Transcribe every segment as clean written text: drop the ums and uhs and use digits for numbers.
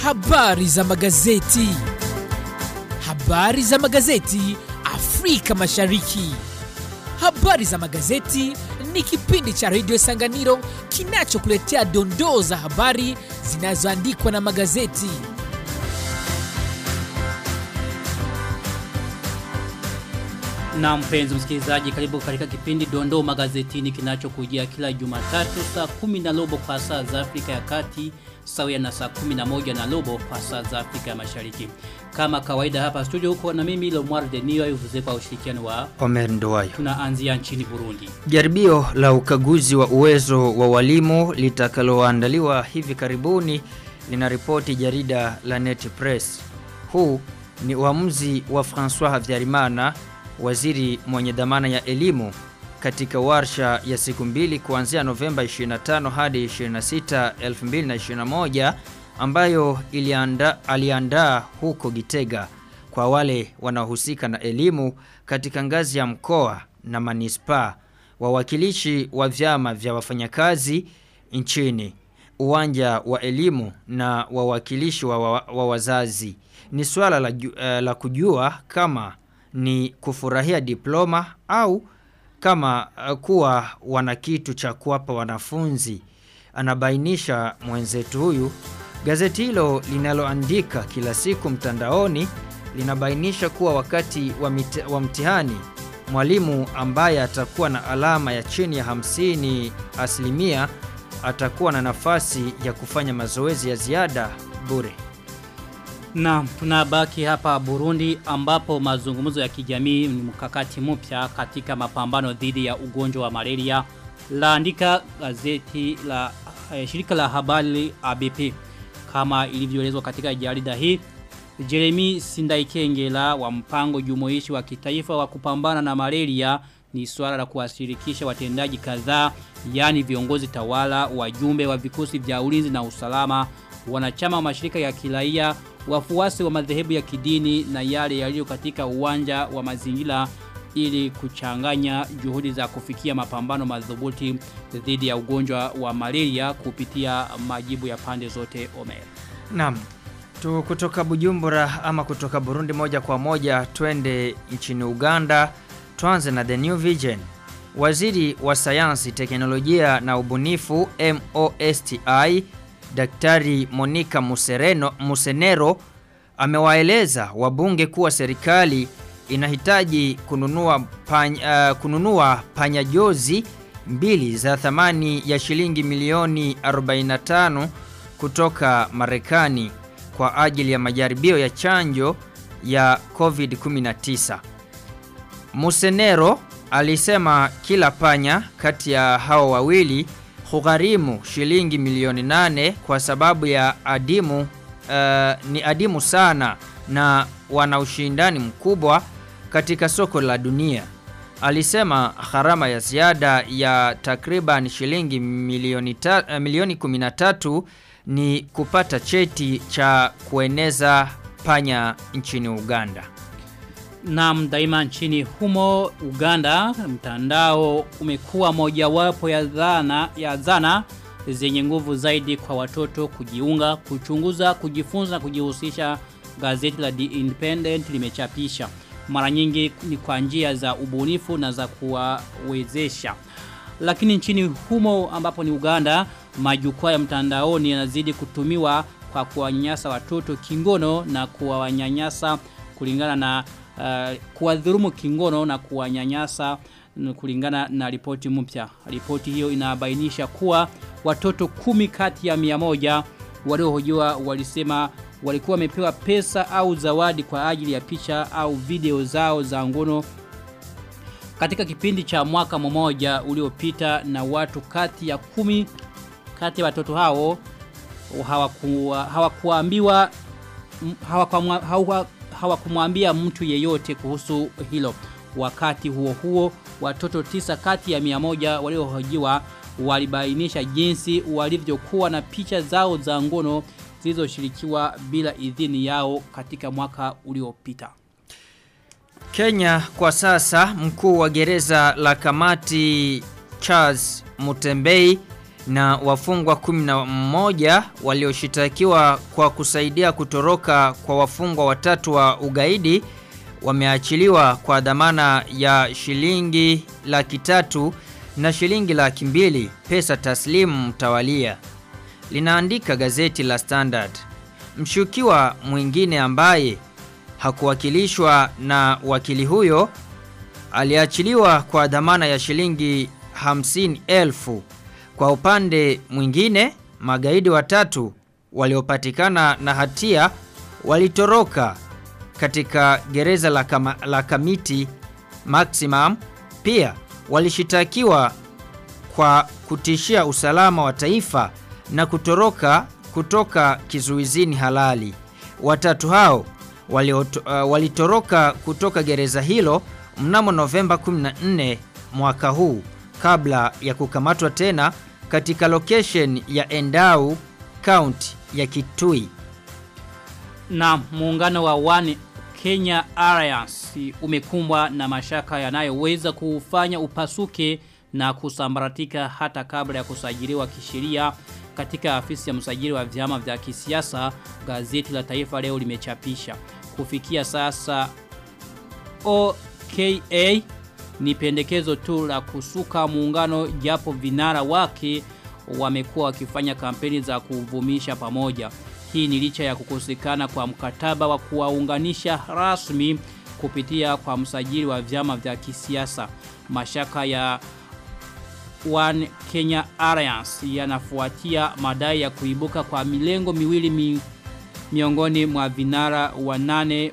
Habari za magazeti. Habari za magazeti Afrika Mashariki. Habari za magazeti ni kipindi cha Radio Sanganiro kinachokuletea dondoo za habari zinazoandikwa na magazeti. Na mpenzi msikilizaji, karibu katika kipindi Dondoo Magazetini kinachokujia kila Jumatatu saa 10:15 kwa saa za Afrika ya Kati, sawia na saa 11:15 kwa saa za Afrika ya Mashariki. Kama kawaida hapa studio huko na mimi Lomar Denio yuvuzepa ushirikiano wa Omer Ndowayo. Tunaanzia nchini Burundi. Jaribio la ukaguzi wa uwezo wa walimu litakaloandaliwa hivi karibuni linaripoti jarida la Net Press. Huu ni uamuzi wa François Habyarimana, waziri mwenye dhamana ya elimu, katika warsha ya siku mbili kuanzia Novemba 25 hadi 26, 2021 ambayo aliandaa huko Gitega kwa wale wanaohusika na elimu katika ngazi ya mkoa na manispaa, wawakilishi wa vyama vya wafanyakazi nchini, uwanja wa elimu na wawakilishi wa wazazi. Ni swala la kujua kama ni kufurahia diploma au kama kuwa wana kitu cha kuwapa wanafunzi, anabainisha mwenzetu huyu. Gazeti hilo linaloandika kila siku mtandaoni linabainisha kuwa wakati wa mtihani, mwalimu ambaye atakuwa na alama ya chini ya 50% atakuwa na nafasi ya kufanya mazoezi ya ziada bure. Na tunabaki hapa Burundi ambapo mazungumzo ya kijamii ni mkakati mpya katika mapambano dhidi ya ugonjwa wa malaria, laandika gazeti la shirika la habari ABP. Kama ilivyoelezwa katika jarida hii, Jeremy Sindaikengela wa mpango jumuishi wa kitaifa wa kupambana na malaria ni swala la kuwashirikisha watendaji kadhaa, yani viongozi tawala, wajumbe wa vikosi vya ulinzi na usalama, wanachama wa mashirika ya kiraia, wafuasi wa madhehebu ya kidini na yale yaliyo katika uwanja wa mazingira, ili kuchanganya juhudi za kufikia mapambano madhubuti dhidi ya ugonjwa wa malaria kupitia majibu ya pande zote. Omer. Naam. Kutoka Bujumbura ama kutoka Burundi moja kwa moja twende nchini Uganda. Tuanze na The New Vision. Waziri wa sayansi, teknolojia na ubunifu MOSTI, Daktari Monica Musenero amewaeleza wabunge kuwa serikali inahitaji kununua panyajozi mbili za thamani ya shilingi milioni 45 kutoka Marekani kwa ajili ya majaribio ya chanjo ya COVID-19. Musenero alisema kila panya kati ya hao wawili hugharimu shilingi milioni 8 kwa sababu ya ni adimu sana na wana ushindani mkubwa katika soko la dunia. Alisema gharama ya ziada ya takriban shilingi milioni 13 ni kupata cheti cha kueneza panya nchini Uganda. Naam, daima nchini humo Uganda, mtandao umekuwa mojawapo ya zana zenye nguvu zaidi kwa watoto kujiunga, kuchunguza, kujifunza na kujihusisha. Gazeti la The Independent limechapisha. Mara nyingi ni kwa njia za ubunifu na za kuwawezesha. Lakini nchini humo ambapo ni Uganda, majukwaa ya mtandaoni yanazidi kutumiwa kwa kuwanyanyasa watoto kingono na kuwanyanyasa kulingana na kuwadhulumu kingono na kuwanyanyasa kulingana na ripoti mpya. Ripoti hiyo inabainisha kuwa watoto 10 kati ya 100 waliohojiwa walisema walikuwa wamepewa pesa au zawadi kwa ajili ya picha au video zao za ngono katika kipindi cha mwaka mmoja uliopita, na watu kati ya 10 kati ya watoto hao hawakumwambia mtu yeyote kuhusu hilo. Wakati huo huo, watoto 9 kati ya 100 waliohojiwa walibainisha jinsi walivyokuwa na picha zao za ngono zilizoshirikiwa bila idhini yao katika mwaka uliopita. Kenya kwa sasa, mkuu wa gereza la Kamati Charles Mutembei na wafungwa 11 walioshitakiwa kwa kusaidia kutoroka kwa wafungwa watatu wa ugaidi wameachiliwa kwa dhamana ya shilingi 300,000 na shilingi 200,000 pesa taslimu mtawalia. Linaandika gazeti la Standard. Mshukiwa mwingine ambaye hakuwakilishwa na wakili huyo aliachiliwa kwa dhamana ya shilingi 50,000. Kwa upande mwingine, magaidi watatu waliopatikana na hatia walitoroka katika gereza la Kamiti Maximum. Pia walishitakiwa kwa kutishia usalama wa taifa na kutoka kizuizini halali. Watatu hao walitoroka kutoka gereza hilo mnamo Novemba 14 mwaka huu kabla ya kukamatwa tena katika location ya Endau County ya Kitui. Na muungano wa One Kenya Alliance umekumbwa na mashaka yanayoweza kufanya upasuke na kusambaratika hata kabla ya kusajiliwa kisheria katika afisi ya msajili wa vyama vya kisiasa, gazeti la Taifa Leo limechapisha. Kufikia sasa OKA ni pendekezo tu la kusuka muungano, japo vinara wake wamekuwa wakifanya kampeni za kuvumisha pamoja. Hii ni licha ya kukosekana kwa mkataba wa kuwaunganisha rasmi kupitia kwa msajili wa vyama vya kisiasa. Mashaka ya One Kenya Alliance yanafuatia madai ya kuibuka kwa milengo miwili miongoni mwa vinara wanne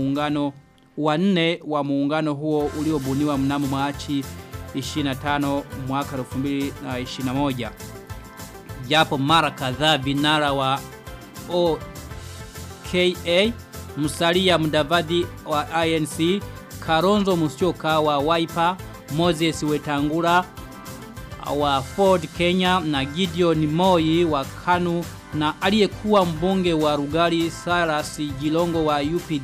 wa muungano huo uliobuniwa mnamo Machi 25 mwaka 2021. Japo mara kadhaa vinara wa OKA, Musalia Mudavadi wa INC, Kalonzo Musyoka wa Wiper, Moses Wetangula wa Ford Kenya na Gideon Moi wa KANU na aliyekuwa mbunge wa Rugari Cyrus Gilongo wa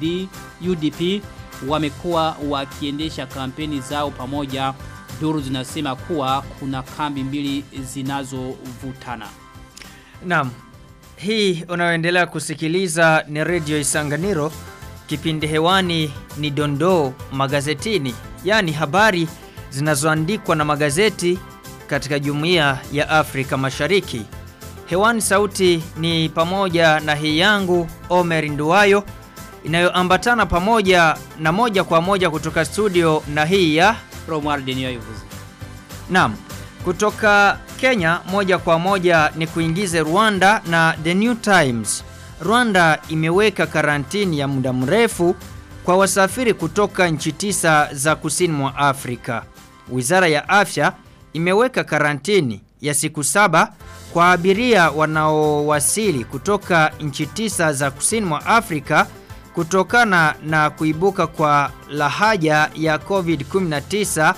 UDP wamekuwa wakiendesha kampeni zao pamoja. Duru zinasema kuwa kuna kambi mbili zinazovutana. Naam. Hii unayoendelea kusikiliza ni Radio Isanganiro. Kipindi hewani ni Dondoo Magazetini, yani habari zinazoandikwa na magazeti katika Jumuiya ya Afrika Mashariki. Hewani sauti ni pamoja na hii yangu Omer Nduwayo, inayoambatana pamoja na moja kwa moja kutoka studio na hii ya Romuald Denioivuzi. Naam, kutoka Kenya moja kwa moja ni kuingize Rwanda na The New Times. Rwanda imeweka karantini ya muda mrefu kwa wasafiri kutoka nchi 9 za kusini mwa Afrika. Wizara ya Afya imeweka karantini ya siku 7 kwa abiria wanaowasili kutoka nchi 9 za kusini mwa Afrika kutokana na kuibuka kwa lahaja ya COVID-19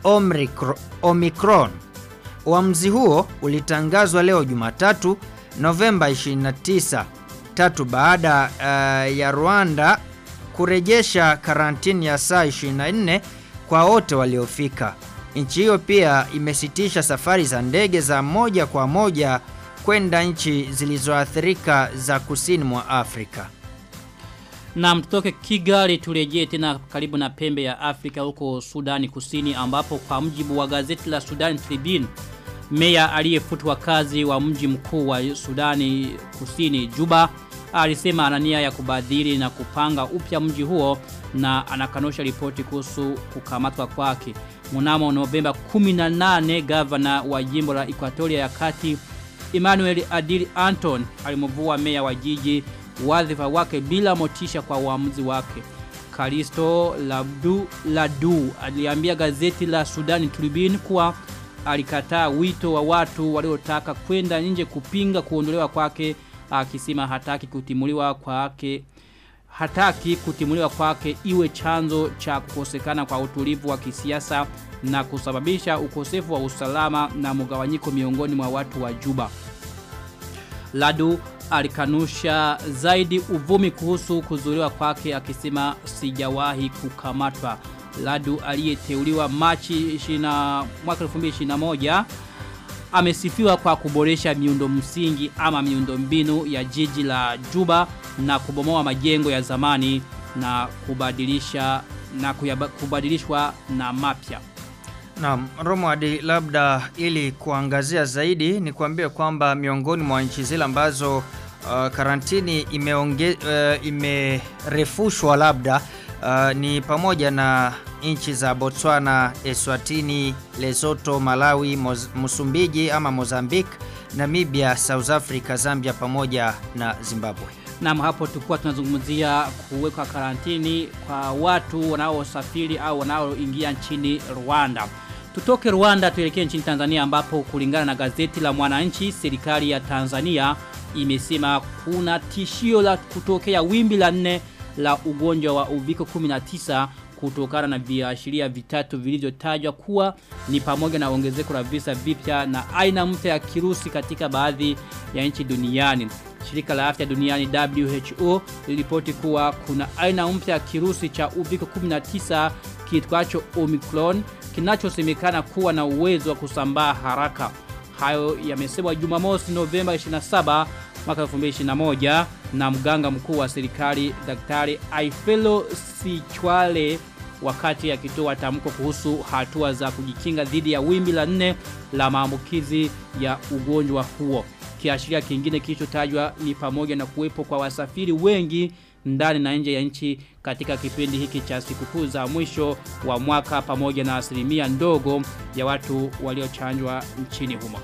Omicron. Uamuzi huo ulitangazwa leo Jumatatu Novemba 29, tatu baada ya Rwanda kurejesha karantini ya saa 24 kwa wote waliofika. Nchi hiyo pia imesitisha safari za ndege za moja kwa moja kwenda nchi zilizoathirika za kusini mwa Afrika. Na mtoke Kigali turejee tena karibu na pembe ya Afrika huko Sudani Kusini, ambapo kwa mjibu wa gazeti la Sudan Tribune, meya aliyefutwa kazi wa mji mkuu wa Sudani Kusini Juba alisema ana nia ya kubadili na kupanga upya mji huo na anakanusha ripoti kuhusu kukamatwa kwake. Mnamo Novemba 18, gavana wa jimbo la Equatoria ya Kati Emmanuel Adil Anton alimvua meya wa jiji wadhifa wake bila motisha kwa uamuzi wake. Kalisto Ladu aliambia gazeti la Sudan Tribune kuwa alikataa wito wa watu waliotaka kwenda nje kupinga kuondolewa kwake, akisema hataki kutimuliwa kwake iwe chanzo cha kukosekana kwa utulivu wa kisiasa na kusababisha ukosefu wa usalama na mgawanyiko miongoni mwa watu wa Juba. Ladu alikanusha zaidi uvumi kuhusu kuzuiliwa kwake, akisema sijawahi kukamatwa. Ladu aliyeteuliwa Machi 2021 amesifiwa kwa kuboresha miundo msingi ama miundo mbinu ya jiji la Juba na kubomoa majengo ya zamani na kubadilishwa na mapya. Naam, Romwadi, labda ili kuangazia zaidi ni kuambia kwamba miongoni mwa nchi zile ambazo karantini imerefushwa labda ni pamoja na nchi za Botswana, Eswatini, Lesotho, Malawi, Msumbiji ama Mozambique, Namibia, South Africa, Zambia pamoja na Zimbabwe. Na hapo tulikuwa tunazungumzia kuweka karantini kwa watu wanaosafiri au wanaoingia nchini Rwanda. Tutoke Rwanda tuelekee nchini Tanzania ambapo kulingana na gazeti la Mwananchi, serikali ya Tanzania imesema kuna tishio la kutokea wimbi la 4 la ugonjwa wa uviko 19 kutokana na viashiria vitatu vilivyotajwa kuwa ni pamoja na ongezeko la visa vipya na aina mpya ya kirusi katika baadhi ya nchi duniani. Shirika la Afya Duniani WHO liliripoti kuwa kuna aina mpya ya kirusi cha uviko 19 kiitwacho Omicron kinachosemekana kuwa na uwezo wa kusambaa haraka. Hayo yamesemwa Jumamosi Novemba 27 mwaka 2021 na mganga mkuu wa serikali Daktari Aifelo Sichwale wakati akitoa tamko kuhusu hatua za kujikinga dhidi ya wimbi la 4 la maambukizi ya ugonjwa huo. Kiashiria kingine kilichotajwa ni pamoja na kuwepo kwa wasafiri wengi ndani na nje ya nchi katika kipindi hiki cha sikukuu za mwisho wa mwaka pamoja na asilimia ndogo ya watu waliochanjwa nchini humo.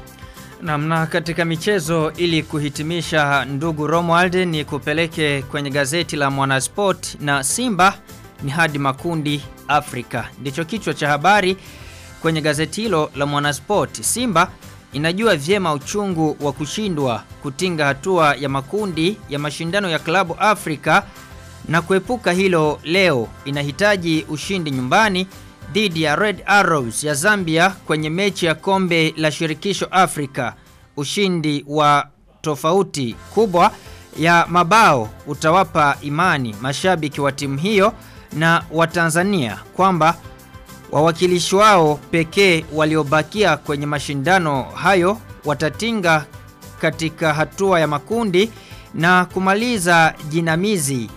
Na katika michezo, ili kuhitimisha ndugu Romuald, ni kupeleke kwenye gazeti la Mwanasport na Simba ni hadi makundi Afrika. Ndicho kichwa cha habari kwenye gazeti hilo la Mwanasport. Simba inajua vyema uchungu wa kushindwa kutinga hatua ya makundi ya mashindano ya klabu Afrika, na kuepuka hilo leo inahitaji ushindi nyumbani dhidi ya Red Arrows ya Zambia kwenye mechi ya kombe la shirikisho Afrika. Ushindi wa tofauti kubwa ya mabao utawapa imani mashabiki wa timu hiyo na wa Tanzania kwamba wawakilishi wao pekee waliobakia kwenye mashindano hayo watatinga katika hatua ya makundi na kumaliza jinamizi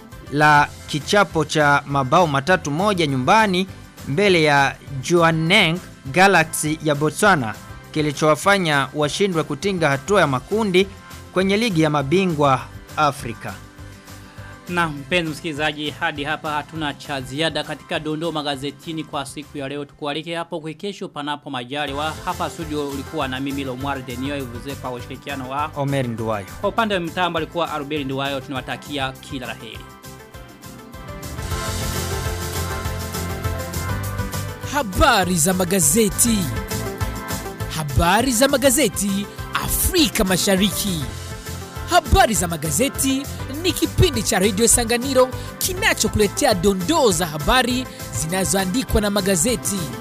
la kichapo cha mabao 3-1 nyumbani mbele ya Jwaneng Galaxy ya Botswana kilichowafanya washindwe kutinga hatua ya makundi kwenye ligi ya mabingwa Afrika. Na mpenzi msikilizaji, hadi hapa hatuna cha ziada katika dondoo magazetini kwa siku ya leo. Tukualike hapo kwa kesho panapo majaliwa. Hapa studio ulikuwa na mimi Lomwar Denio Ivuze kwa ushirikiano wa Omer Nduwayo. Kwa upande wa mtambo alikuwa Arubeli Nduwayo. Tunawatakia kila laheri. Habari za magazeti. Habari za magazeti Afrika Mashariki. Habari za magazeti ni kipindi cha Radio Sanganiro kinachokuletea dondoo za habari zinazoandikwa na magazeti.